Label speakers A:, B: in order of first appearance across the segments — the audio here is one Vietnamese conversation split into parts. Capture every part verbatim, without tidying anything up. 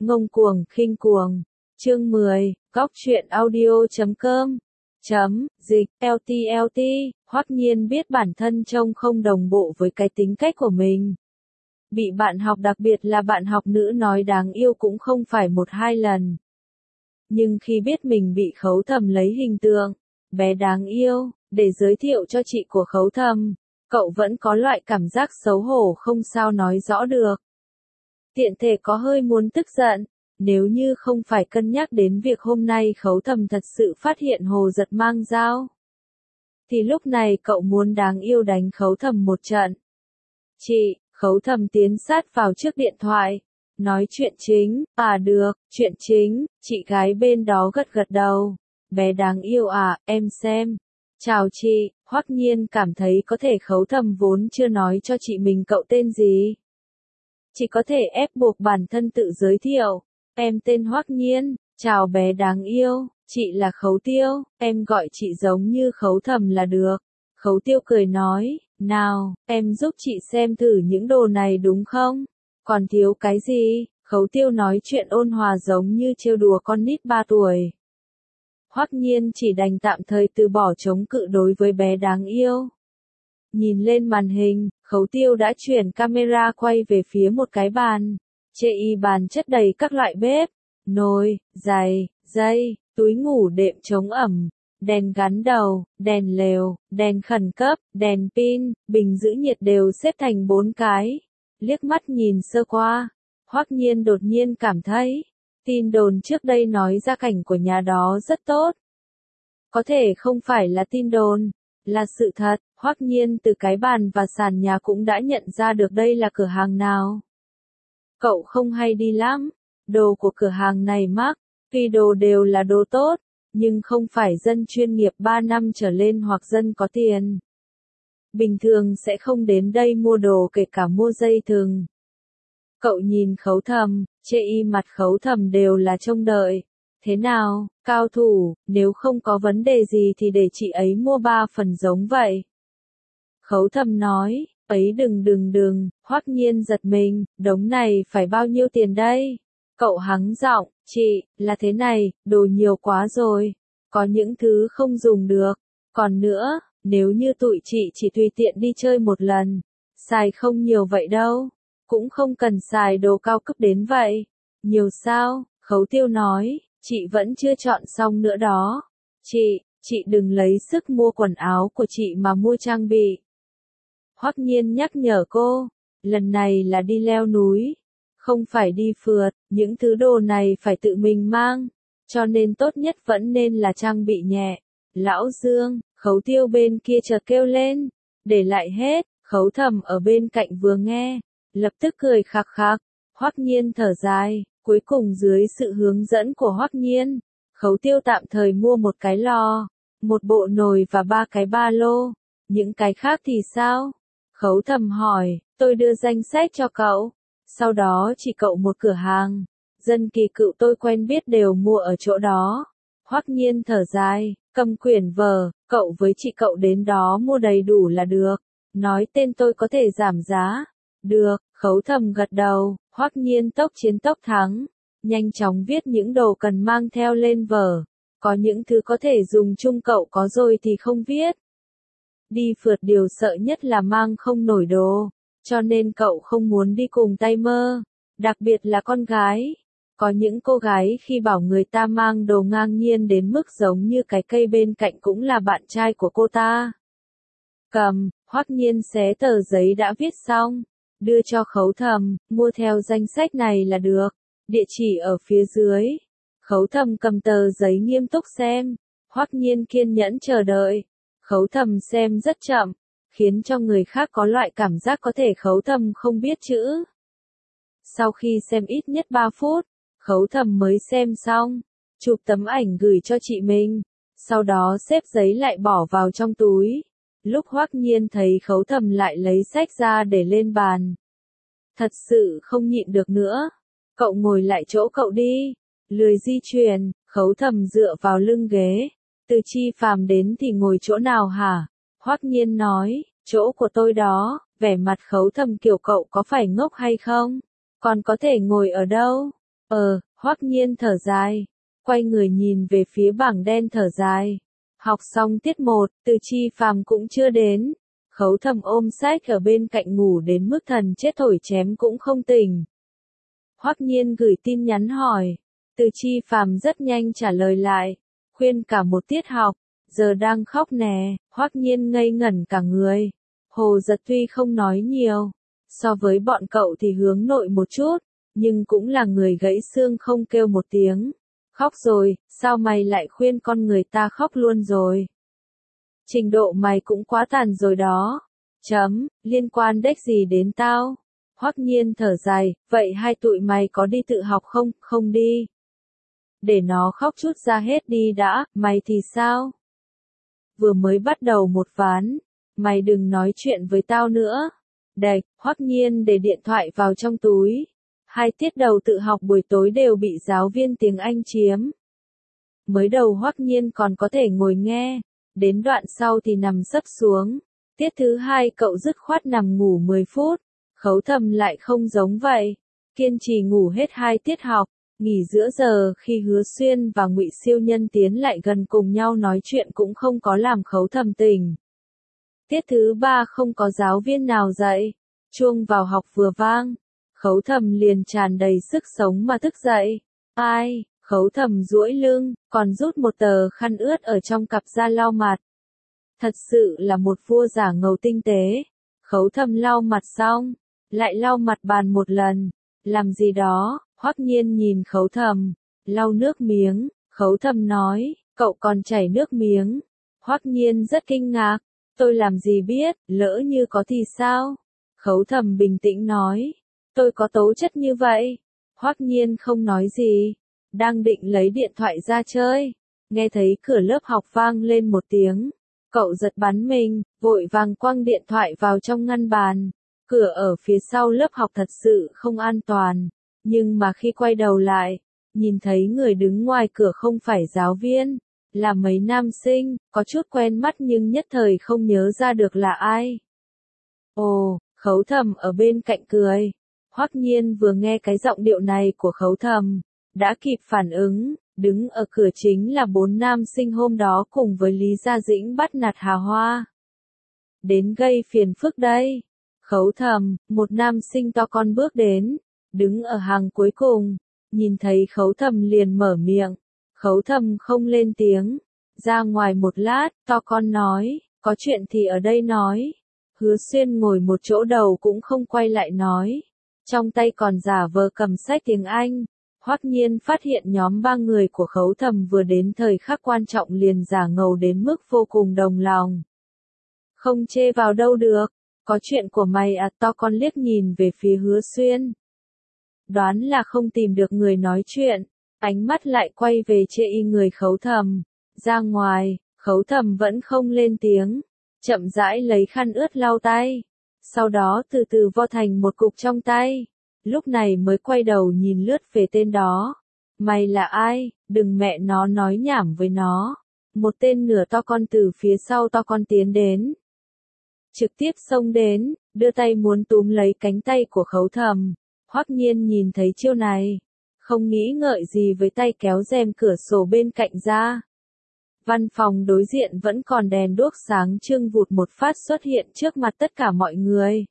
A: Ngông cuồng, khinh cuồng. Chương mười, góc truyện audio chấm com. Chấm, dịch, lờ tê lờ tê, Hoắc Nhiên biết bản thân trông không đồng bộ với cái tính cách của mình. Bị bạn học đặc biệt là bạn học nữ nói đáng yêu cũng không phải một hai lần. Nhưng khi biết mình bị Khấu Thầm lấy hình tượng, bé đáng yêu, để giới thiệu cho chị của Khấu Thầm, cậu vẫn có loại cảm giác xấu hổ không sao nói rõ được. Tiện thể có hơi muốn tức giận, nếu như không phải cân nhắc đến việc hôm nay Khấu Thầm thật sự phát hiện Hồ Giật mang dao. Thì lúc này cậu muốn đáng yêu đánh Khấu Thầm một trận. Chị, Khấu Thầm tiến sát vào trước điện thoại. Nói chuyện chính, à được, chuyện chính, chị gái bên đó gật gật đầu. Bé đáng yêu à, em xem. Chào chị, Hoắc Nhiên cảm thấy có thể Khấu Thầm vốn chưa nói cho chị mình cậu tên gì. Chỉ có thể ép buộc bản thân tự giới thiệu. Em tên Hoắc Nhiên, chào bé đáng yêu, chị là Khấu Tiêu, em gọi chị giống như Khấu Thầm là được. Khấu Tiêu cười nói, nào, em giúp chị xem thử những đồ này đúng không? Còn thiếu cái gì? Khấu Tiêu nói chuyện ôn hòa giống như trêu đùa con nít ba tuổi. Hoắc Nhiên chỉ đành tạm thời từ bỏ chống cự đối với bé đáng yêu. Nhìn lên màn hình, Khấu Tiêu đã chuyển camera quay về phía một cái bàn. Chê y bàn chất đầy các loại bếp, nồi, giày, dây, túi ngủ đệm chống ẩm, đèn gắn đầu, đèn lều, đèn khẩn cấp, đèn pin, bình giữ nhiệt đều xếp thành bốn cái. Liếc mắt nhìn sơ qua, Hoắc Nhiên đột nhiên cảm thấy, tin đồn trước đây nói gia cảnh của nhà đó rất tốt. Có thể không phải là tin đồn, là sự thật. Hoắc Nhiên từ cái bàn và sàn nhà cũng đã nhận ra được đây là cửa hàng nào. Cậu không hay đi lắm, đồ của cửa hàng này mắc, tuy đồ đều là đồ tốt, nhưng không phải dân chuyên nghiệp ba năm trở lên hoặc dân có tiền. Bình thường sẽ không đến đây mua đồ kể cả mua dây thừng. Cậu nhìn Khấu Thầm, chê y mặt Khấu Thầm đều là trông đợi. Thế nào, cao thủ, nếu không có vấn đề gì thì để chị ấy mua ba phần giống vậy. Khấu Thầm nói, ấy đừng đừng đừng, Hoắc Nhiên giật mình, đống này phải bao nhiêu tiền đây? Cậu hắng giọng, chị, là thế này, đồ nhiều quá rồi, có những thứ không dùng được, còn nữa, nếu như tụi chị chỉ tùy tiện đi chơi một lần, xài không nhiều vậy đâu, cũng không cần xài đồ cao cấp đến vậy. Nhiều sao? Khấu Tiêu nói, chị vẫn chưa chọn xong nữa đó. Chị, chị đừng lấy sức mua quần áo của chị mà mua trang bị. Hoắc Nhiên nhắc nhở cô, lần này là đi leo núi, không phải đi phượt, những thứ đồ này phải tự mình mang, cho nên tốt nhất vẫn nên là trang bị nhẹ. Lão Dương, Khấu Tiêu bên kia chợt kêu lên, để lại hết. Khấu Thầm ở bên cạnh vừa nghe, lập tức cười khạc khạc. Hoắc Nhiên thở dài, cuối cùng dưới sự hướng dẫn của Hoắc Nhiên, Khấu Tiêu tạm thời mua một cái lò, một bộ nồi và ba cái ba lô. Những cái khác thì sao? Khấu Thầm hỏi, tôi đưa danh sách cho cậu. Sau đó chỉ cậu một cửa hàng. Dân Kỳ Cựu tôi quen biết đều mua ở chỗ đó. Hoắc Nhiên thở dài, cầm quyển vở, cậu với chị cậu đến đó mua đầy đủ là được. Nói tên tôi có thể giảm giá. Được, Khấu Thầm gật đầu. Hoắc Nhiên tốc chiến tốc thắng. Nhanh chóng viết những đồ cần mang theo lên vở. Có những thứ có thể dùng chung cậu có rồi thì không viết. Đi phượt điều sợ nhất là mang không nổi đồ, cho nên cậu không muốn đi cùng tay mơ, đặc biệt là con gái. Có những cô gái khi bảo người ta mang đồ ngang nhiên đến mức giống như cái cây bên cạnh cũng là bạn trai của cô ta. Cầm, Hoắc Nhiên xé tờ giấy đã viết xong, đưa cho Khấu Thầm, mua theo danh sách này là được, địa chỉ ở phía dưới. Khấu Thầm cầm tờ giấy nghiêm túc xem, Hoắc Nhiên kiên nhẫn chờ đợi. Khấu Thầm xem rất chậm, khiến cho người khác có loại cảm giác có thể Khấu Thầm không biết chữ. Sau khi xem ít nhất ba phút, Khấu Thầm mới xem xong, chụp tấm ảnh gửi cho chị mình, sau đó xếp giấy lại bỏ vào trong túi. Lúc Hoắc Nhiên thấy Khấu Thầm lại lấy sách ra để lên bàn, thật sự không nhịn được nữa. Cậu ngồi lại chỗ cậu đi, lười di chuyển. Khấu Thầm dựa vào lưng ghế. Từ Chi Phàm đến thì ngồi chỗ nào hả? Hoắc Nhiên nói, chỗ của tôi đó. Vẻ mặt Khấu Thầm kiểu cậu có phải ngốc hay không? Còn có thể ngồi ở đâu? Ờ, Hoắc Nhiên thở dài, quay người nhìn về phía bảng đen thở dài. Học xong tiết một, Từ Chi Phàm cũng chưa đến. Khấu Thầm ôm sách ở bên cạnh ngủ đến mức thần chết thổi chém cũng không tỉnh. Hoắc Nhiên gửi tin nhắn hỏi. Từ Chi Phàm rất nhanh trả lời lại, khuyên cả một tiết học, giờ đang khóc nè. Hoắc Nhiên ngây ngẩn cả người. Hồ Giật tuy không nói nhiều, so với bọn cậu thì hướng nội một chút, nhưng cũng là người gãy xương không kêu một tiếng. Khóc rồi, sao mày lại khuyên con người ta khóc luôn rồi? Trình độ mày cũng quá tàn rồi đó. Chấm, liên quan đếch gì đến tao? Hoắc Nhiên thở dài, vậy hai tụi mày có đi tự học không? Không đi. Để nó khóc chút ra hết đi đã, mày thì sao? Vừa mới bắt đầu một ván, mày đừng nói chuyện với tao nữa. Đạch, Hoắc Nhiên để điện thoại vào trong túi. Hai tiết đầu tự học buổi tối đều bị giáo viên tiếng Anh chiếm. Mới đầu Hoắc Nhiên còn có thể ngồi nghe, đến đoạn sau thì nằm sấp xuống. Tiết thứ hai cậu dứt khoát nằm ngủ mười phút, Khấu Thầm lại không giống vậy, kiên trì ngủ hết hai tiết học. Nghỉ giữa giờ khi Hứa Xuyên và Ngụy Siêu Nhân tiến lại gần cùng nhau nói chuyện cũng không có làm Khấu Thầm tỉnh. Tiết thứ ba không có giáo viên nào dạy, chuông vào học vừa vang, Khấu Thầm liền tràn đầy sức sống mà thức dậy. Ai, Khấu Thầm duỗi lưng, còn rút một tờ khăn ướt ở trong cặp ra lau mặt. Thật sự là một vua giả ngầu tinh tế. Khấu Thầm lau mặt xong, lại lau mặt bàn một lần. Làm gì đó? Hoắc Nhiên nhìn Khấu Thầm, lau nước miếng. Khấu Thầm nói, cậu còn chảy nước miếng. Hoắc Nhiên rất kinh ngạc, tôi làm gì biết, lỡ như có thì sao? Khấu Thầm bình tĩnh nói, tôi có tố chất như vậy. Hoắc Nhiên không nói gì, đang định lấy điện thoại ra chơi, nghe thấy cửa lớp học vang lên một tiếng. Cậu giật bắn mình, vội vàng quăng điện thoại vào trong ngăn bàn. Cửa ở phía sau lớp học thật sự không an toàn, nhưng mà khi quay đầu lại, nhìn thấy người đứng ngoài cửa không phải giáo viên, là mấy nam sinh, có chút quen mắt nhưng nhất thời không nhớ ra được là ai. Ồ, Khấu Thầm ở bên cạnh cười. Hoắc Nhiên vừa nghe cái giọng điệu này của Khấu Thầm, đã kịp phản ứng, đứng ở cửa chính là bốn nam sinh hôm đó cùng với Lý Gia Dĩnh bắt nạt Hà Hoa. Đến gây phiền phức đây. Khấu Thầm, một nam sinh to con bước đến, đứng ở hàng cuối cùng, nhìn thấy Khấu Thầm liền mở miệng. Khấu Thầm không lên tiếng, ra ngoài một lát, to con nói, có chuyện thì ở đây nói. Hứa Xuyên ngồi một chỗ đầu cũng không quay lại nói, trong tay còn giả vờ cầm sách tiếng Anh. Hoắc Nhiên phát hiện nhóm ba người của Khấu Thầm vừa đến thời khắc quan trọng liền giả ngầu đến mức vô cùng đồng lòng. Không chê vào đâu được, có chuyện của mày à? To con liếc nhìn về phía Hứa Xuyên. Đoán là không tìm được người nói chuyện, ánh mắt lại quay về chê y người Khấu Thầm. Ra ngoài, Khấu Thầm vẫn không lên tiếng, chậm rãi lấy khăn ướt lau tay, sau đó từ từ vo thành một cục trong tay. Lúc này mới quay đầu nhìn lướt về tên đó. Mày là ai? Đừng mẹ nó nói nhảm với nó. Một tên nửa to con từ phía sau to con tiến đến. Trực tiếp xông đến, đưa tay muốn túm lấy cánh tay của Khấu Thầm. Hoắc Nhiên nhìn thấy chiêu này, không nghĩ ngợi gì với tay kéo rèm cửa sổ bên cạnh ra. Văn phòng đối diện vẫn còn đèn đuốc sáng trưng vụt một phát xuất hiện trước mặt tất cả mọi người.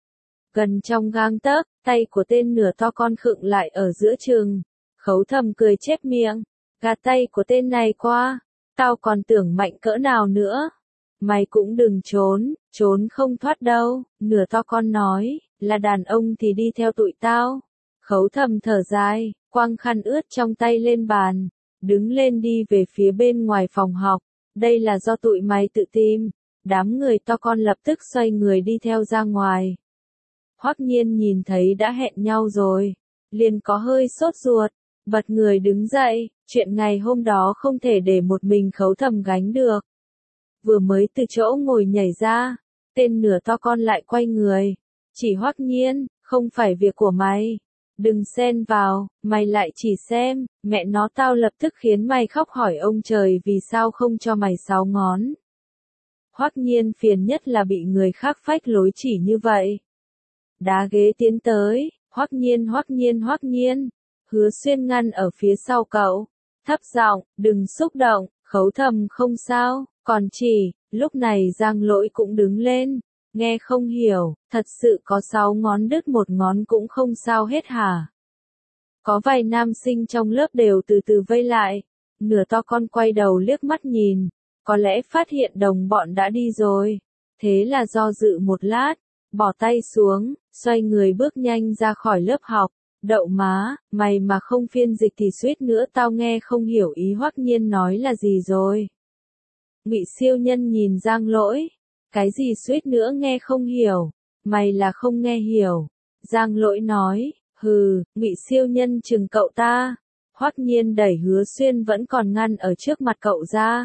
A: Gần trong gang tấc, tay của tên nửa to con khựng lại ở giữa chừng. Khấu Thầm cười chép miệng, gạt tay của tên này qua, tao còn tưởng mạnh cỡ nào nữa. Mày cũng đừng trốn, trốn không thoát đâu. Nửa to con nói, là đàn ông thì đi theo tụi tao. Khấu Thầm thở dài, quăng khăn ướt trong tay lên bàn, đứng lên đi về phía bên ngoài phòng học. Đây là do tụi mày tự tìm. Đám người to con lập tức xoay người đi theo ra ngoài. Hoắc Nhiên nhìn thấy đã hẹn nhau rồi, liền có hơi sốt ruột, bật người đứng dậy, chuyện ngày hôm đó không thể để một mình Khấu Thầm gánh được. Vừa mới từ chỗ ngồi nhảy ra, tên nửa to con lại quay người, chỉ Hoắc Nhiên, không phải việc của mày, đừng xen vào, mày lại chỉ xem, mẹ nó tao lập tức khiến mày khóc hỏi ông trời vì sao không cho mày sáu ngón. Hoắc Nhiên phiền nhất là bị người khác phách lối chỉ như vậy. Đá ghế tiến tới, Hoắc Nhiên Hoắc Nhiên Hoắc Nhiên. Hứa Xuyên ngăn ở phía sau cậu, thấp giọng, đừng xúc động, Khấu Thầm không sao, còn chỉ, lúc này Giang Lỗi cũng đứng lên, nghe không hiểu, thật sự có sáu ngón đứt một ngón cũng không sao hết hả? Có vài nam sinh trong lớp đều từ từ vây lại, nửa to con quay đầu liếc mắt nhìn, có lẽ phát hiện đồng bọn đã đi rồi, thế là do dự một lát, bỏ tay xuống, xoay người bước nhanh ra khỏi lớp học. Đậu má, mày mà không phiên dịch thì suýt nữa tao nghe không hiểu ý Hoắc Nhiên nói là gì rồi. Ngụy Siêu Nhân nhìn Giang Lỗi, cái gì suýt nữa nghe không hiểu, mày là không nghe hiểu. Giang Lỗi nói, hừ, Ngụy Siêu Nhân chừng cậu ta. Hoắc Nhiên đẩy Hứa Xuyên vẫn còn ngăn ở trước mặt cậu ra.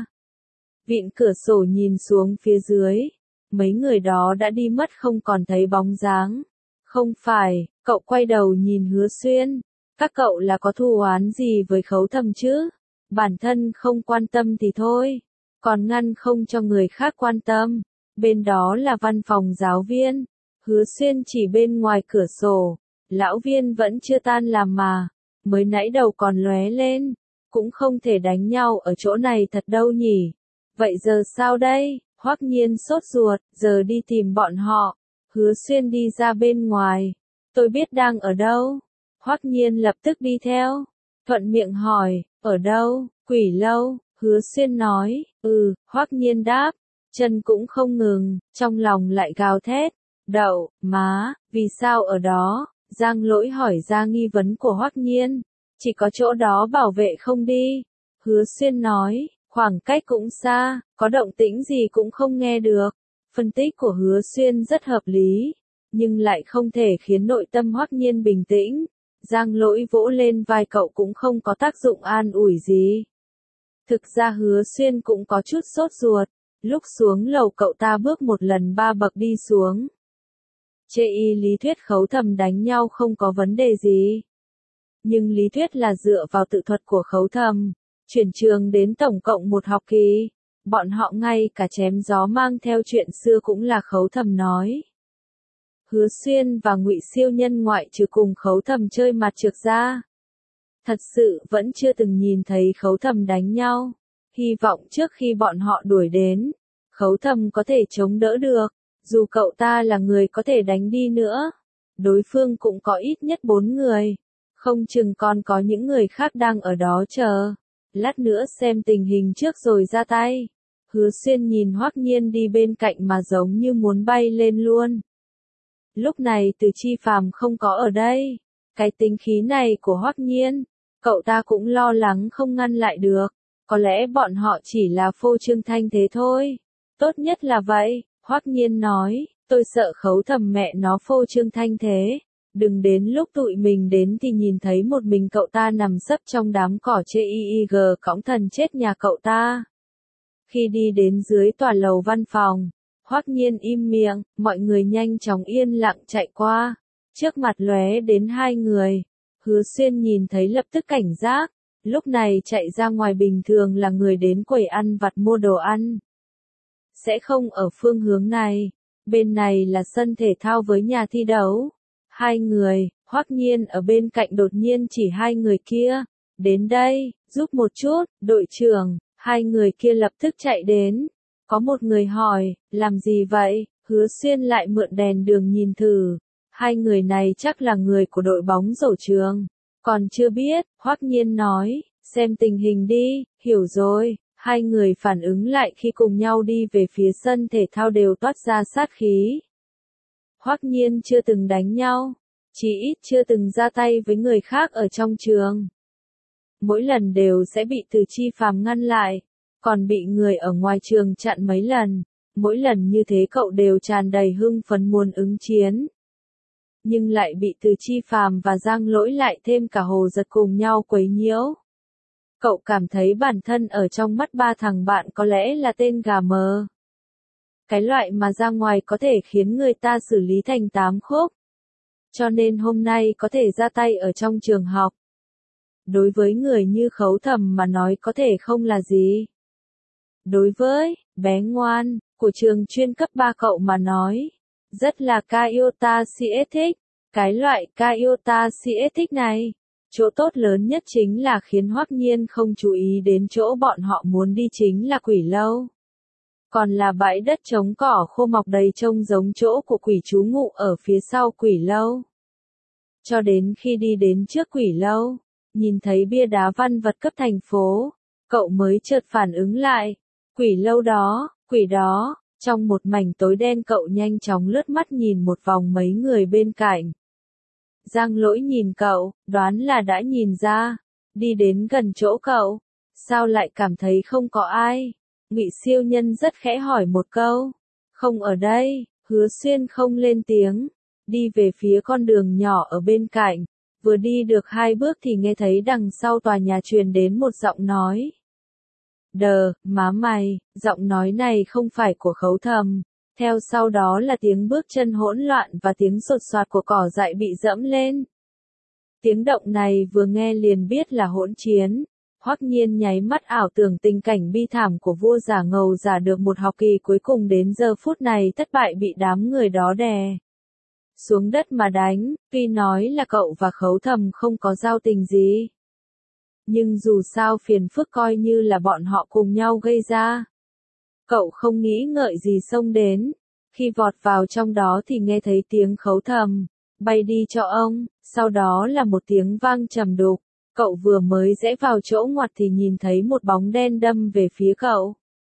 A: Vịn cửa sổ nhìn xuống phía dưới, mấy người đó đã đi mất không còn thấy bóng dáng. Không phải, cậu quay đầu nhìn Hứa Xuyên, các cậu là có thù oán gì với Khấu Thầm chứ? Bản thân không quan tâm thì thôi, còn ngăn không cho người khác quan tâm, bên đó là văn phòng giáo viên. Hứa Xuyên chỉ bên ngoài cửa sổ, lão viên vẫn chưa tan làm mà, mới nãy đầu còn lóe lên, cũng không thể đánh nhau ở chỗ này thật đâu nhỉ. Vậy giờ sao đây? Hoắc Nhiên sốt ruột, giờ đi tìm bọn họ. Hứa Xuyên đi ra bên ngoài, tôi biết đang ở đâu. Hoắc Nhiên lập tức đi theo, thuận miệng hỏi, ở đâu? Quỷ lâu. Hứa Xuyên nói, ừ. Hoắc Nhiên đáp, chân cũng không ngừng, trong lòng lại gào thét, đậu má, vì sao ở đó? Giang Lỗi hỏi ra nghi vấn của Hoắc Nhiên, chỉ có chỗ đó bảo vệ không đi. Hứa Xuyên nói, khoảng cách cũng xa, có động tĩnh gì cũng không nghe được. Phân tích của Hứa Xuyên rất hợp lý, nhưng lại không thể khiến nội tâm Hoắc Nhiên bình tĩnh. Giang Lỗi vỗ lên vai cậu cũng không có tác dụng an ủi gì. Thực ra Hứa Xuyên cũng có chút sốt ruột, lúc xuống lầu cậu ta bước một lần ba bậc đi xuống. Chê y lý thuyết Khấu Thầm đánh nhau không có vấn đề gì. Nhưng lý thuyết là dựa vào tự thuật của Khấu Thầm, chuyển trường đến tổng cộng một học kỳ. Bọn họ ngay cả chém gió mang theo chuyện xưa cũng là Khấu Thầm nói. Hứa Xuyên và Ngụy Siêu Nhân ngoại trừ cùng Khấu Thầm chơi mặt trược ra, thật sự vẫn chưa từng nhìn thấy Khấu Thầm đánh nhau. Hy vọng trước khi bọn họ đuổi đến, Khấu Thầm có thể chống đỡ được, dù cậu ta là người có thể đánh đi nữa. Đối phương cũng có ít nhất bốn người, không chừng còn có những người khác đang ở đó chờ. Lát nữa xem tình hình trước rồi ra tay. Hứa Xuyên nhìn Hoắc Nhiên đi bên cạnh mà giống như muốn bay lên luôn. Lúc này Từ Chi Phàm không có ở đây. Cái tính khí này của Hoắc Nhiên, cậu ta cũng lo lắng không ngăn lại được. Có lẽ bọn họ chỉ là phô trương thanh thế thôi. Tốt nhất là vậy, Hoắc Nhiên nói, tôi sợ Khấu Thầm mẹ nó phô trương thanh thế. Đừng đến lúc tụi mình đến thì nhìn thấy một mình cậu ta nằm sấp trong đám cỏ chê i i g cõng thần chết nhà cậu ta. Khi đi đến dưới tòa lầu văn phòng, Hoắc Nhiên im miệng, mọi người nhanh chóng yên lặng chạy qua. Trước mặt lóe đến hai người. Hứa Xuyên nhìn thấy lập tức cảnh giác, lúc này chạy ra ngoài bình thường là người đến quầy ăn vặt mua đồ ăn. Sẽ không ở phương hướng này, bên này là sân thể thao với nhà thi đấu. Hai người, Hoắc Nhiên ở bên cạnh đột nhiên chỉ hai người kia, đến đây, giúp một chút, đội trưởng. Hai người kia lập tức chạy đến. Có một người hỏi, làm gì vậy? Hứa Xuyên lại mượn đèn đường nhìn thử. Hai người này chắc là người của đội bóng rổ trường. Còn chưa biết, Hoắc Nhiên nói, xem tình hình đi, hiểu rồi. Hai người phản ứng lại khi cùng nhau đi về phía sân thể thao đều toát ra sát khí. Hoắc Nhiên chưa từng đánh nhau, chỉ ít chưa từng ra tay với người khác ở trong trường. Mỗi lần đều sẽ bị Từ Chi Phàm ngăn lại, còn bị người ở ngoài trường chặn mấy lần. Mỗi lần như thế cậu đều tràn đầy hưng phấn muốn ứng chiến. Nhưng lại bị Từ Chi Phàm và Giang Lỗi lại thêm cả Hồ Giật cùng nhau quấy nhiễu. Cậu cảm thấy bản thân ở trong mắt ba thằng bạn có lẽ là tên gà mờ. Cái loại mà ra ngoài có thể khiến người ta xử lý thành tám khúc. Cho nên hôm nay có thể ra tay ở trong trường học. Đối với người như Khấu Thầm mà nói có thể không là gì. Đối với bé ngoan của trường chuyên cấp ba cậu mà nói, rất là Kaiota Siethic. Cái loại Kaiota Siethic này, Chỗ tốt lớn nhất chính là khiến Hoắc Nhiên không chú ý đến chỗ bọn họ muốn đi chính là quỷ lâu. Còn là bãi đất trống cỏ khô mọc đầy trông giống chỗ của quỷ trú ngụ ở phía sau quỷ lâu. Cho đến khi đi đến trước quỷ lâu, nhìn thấy bia đá văn vật cấp thành phố, cậu mới chợt phản ứng lại. Quỷ lâu đó, quỷ đó, trong một mảnh tối đen cậu nhanh chóng lướt mắt nhìn một vòng mấy người bên cạnh. Giang Lỗi nhìn cậu, đoán là đã nhìn ra, đi đến gần chỗ cậu, sao lại cảm thấy không có ai? Ngụy Siêu Nhân rất khẽ hỏi một câu, không ở đây, Hứa Xuyên không lên tiếng, đi về phía con đường nhỏ ở bên cạnh, vừa đi được hai bước thì nghe thấy đằng sau tòa nhà truyền đến một giọng nói. Đờ, má mày, giọng nói này không phải của Khấu Thầm. Theo sau đó là tiếng bước chân hỗn loạn và tiếng sột soạt của cỏ dại bị dẫm lên. Tiếng động này vừa nghe liền biết là hỗn chiến. Hoắc Nhiên nháy mắt ảo tưởng tình cảnh bi thảm của vua giả ngầu giả được một học kỳ cuối cùng đến giờ phút này thất bại bị đám người đó đè xuống đất mà đánh, tuy nói là cậu và Khấu Thầm không có giao tình gì. Nhưng dù sao phiền phức coi như là bọn họ cùng nhau gây ra. Cậu không nghĩ ngợi gì xông đến, khi vọt vào trong đó thì nghe thấy tiếng Khấu Thầm, bay đi cho ông, sau đó là một tiếng vang trầm đục, cậu vừa mới rẽ vào chỗ ngoặt thì nhìn thấy một bóng đen đâm về phía cậu.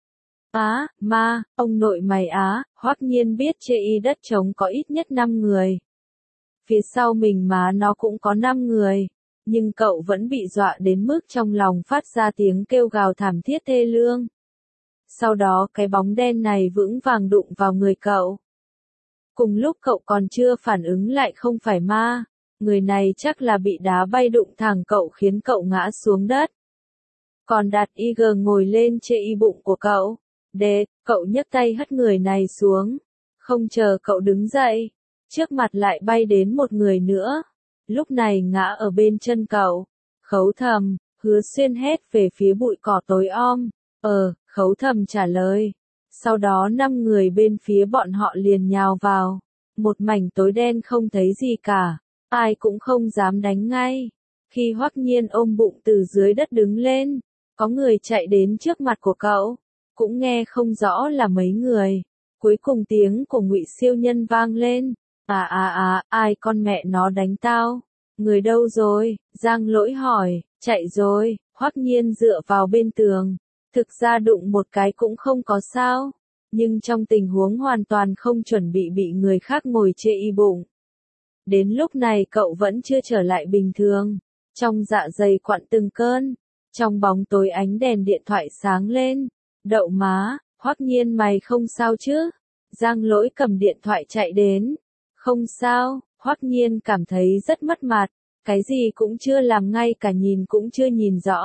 A: Á, ma, ông nội mày á, Hoắc Nhiên biết chê y đất trống có ít nhất năm người. Phía sau mình mà nó cũng có năm người, nhưng cậu vẫn bị dọa đến mức trong lòng phát ra tiếng kêu gào thảm thiết thê lương. Sau đó cái bóng đen này vững vàng đụng vào người cậu. Cùng lúc cậu còn chưa phản ứng lại không phải ma, người này chắc là bị đá bay đụng thẳng cậu khiến cậu ngã xuống đất. Còn Đạt Y G ngồi lên chê y bụng của cậu. Đế, cậu nhấc tay hất người này xuống. Không chờ cậu đứng dậy, trước mặt lại bay đến một người nữa. Lúc này ngã ở bên chân cậu. Khấu Thầm, Hứa Xuyên hét về phía bụi cỏ tối om. Ờ, Khấu Thầm trả lời. Sau đó năm người bên phía bọn họ liền nhào vào. Một mảnh tối đen không thấy gì cả. Ai cũng không dám đánh ngay. Khi Hoắc Nhiên ôm bụng từ dưới đất đứng lên, có người chạy đến trước mặt của cậu. Cũng nghe không rõ là mấy người. Cuối cùng tiếng của Ngụy Siêu Nhân vang lên. À à à, ai con mẹ nó đánh tao? Người đâu rồi? Giang Lỗi hỏi. Chạy rồi. Hoắc Nhiên dựa vào bên tường. Thực ra đụng một cái cũng không có sao. Nhưng trong tình huống hoàn toàn không chuẩn bị bị người khác ngồi chê y bụng. Đến lúc này cậu vẫn chưa trở lại bình thường. Trong dạ dày quặn từng cơn. Trong bóng tối ánh đèn điện thoại sáng lên. Đậu má, Hoắc Nhiên mày không sao chứ? Giang Lỗi cầm điện thoại chạy đến. Không sao, Hoắc Nhiên cảm thấy rất mất mặt. Cái gì cũng chưa làm ngay cả nhìn cũng chưa nhìn rõ.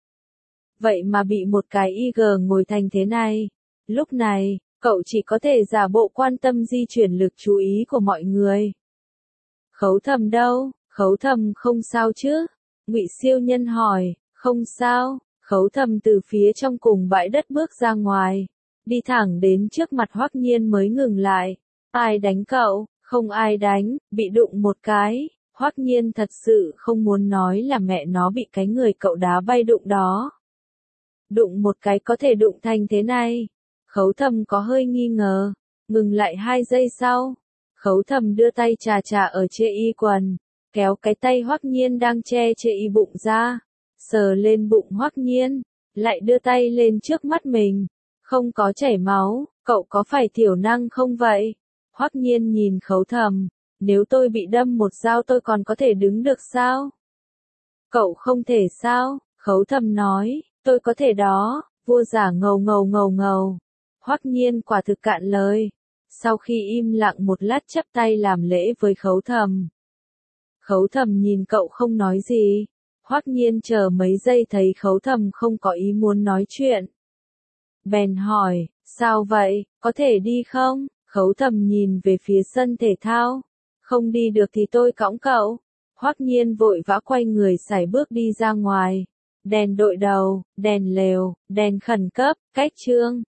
A: Vậy mà bị một cái i giê ngồi thành thế này. Lúc này, cậu chỉ có thể giả bộ quan tâm di chuyển lực chú ý của mọi người. Khấu Thầm đâu? Khấu Thầm không sao chứ? Ngụy Siêu Nhân hỏi. Không sao. Khấu Thầm từ phía trong cùng bãi đất bước ra ngoài. Đi thẳng đến trước mặt Hoắc Nhiên mới ngừng lại. Ai đánh cậu? Không ai đánh, bị đụng một cái. Hoắc Nhiên thật sự không muốn nói là mẹ nó bị cái người cậu đá bay đụng đó. Đụng một cái có thể đụng thành thế này. Khấu Thầm có hơi nghi ngờ. Ngừng lại hai giây sau. Khấu Thầm đưa tay chà chà ở chê y quần. Kéo cái tay Hoắc Nhiên đang che chê y bụng ra. Sờ lên bụng Hoắc Nhiên. Lại đưa tay lên trước mắt mình. Không có chảy máu. Cậu có phải thiểu năng không vậy? Hoắc Nhiên nhìn Khấu Thầm. Nếu tôi bị đâm một dao tôi còn có thể đứng được sao? Cậu không thể sao? Khấu Thầm nói. Tôi có thể đó. Vua giả ngầu ngầu ngầu ngầu. Hoắc Nhiên quả thực cạn lời. Sau khi im lặng một lát chắp tay làm lễ với Khấu Thầm. Khấu Thầm nhìn cậu không nói gì. Hoắc Nhiên chờ mấy giây thấy Khấu Thầm không có ý muốn nói chuyện. Bèn hỏi, sao vậy, có thể đi không? Khấu Thầm nhìn về phía sân thể thao. Không đi được thì tôi cõng cậu. Hoắc Nhiên vội vã quay người sải bước đi ra ngoài. Đèn đội đầu, đèn lều, đèn khẩn cấp, cách chương.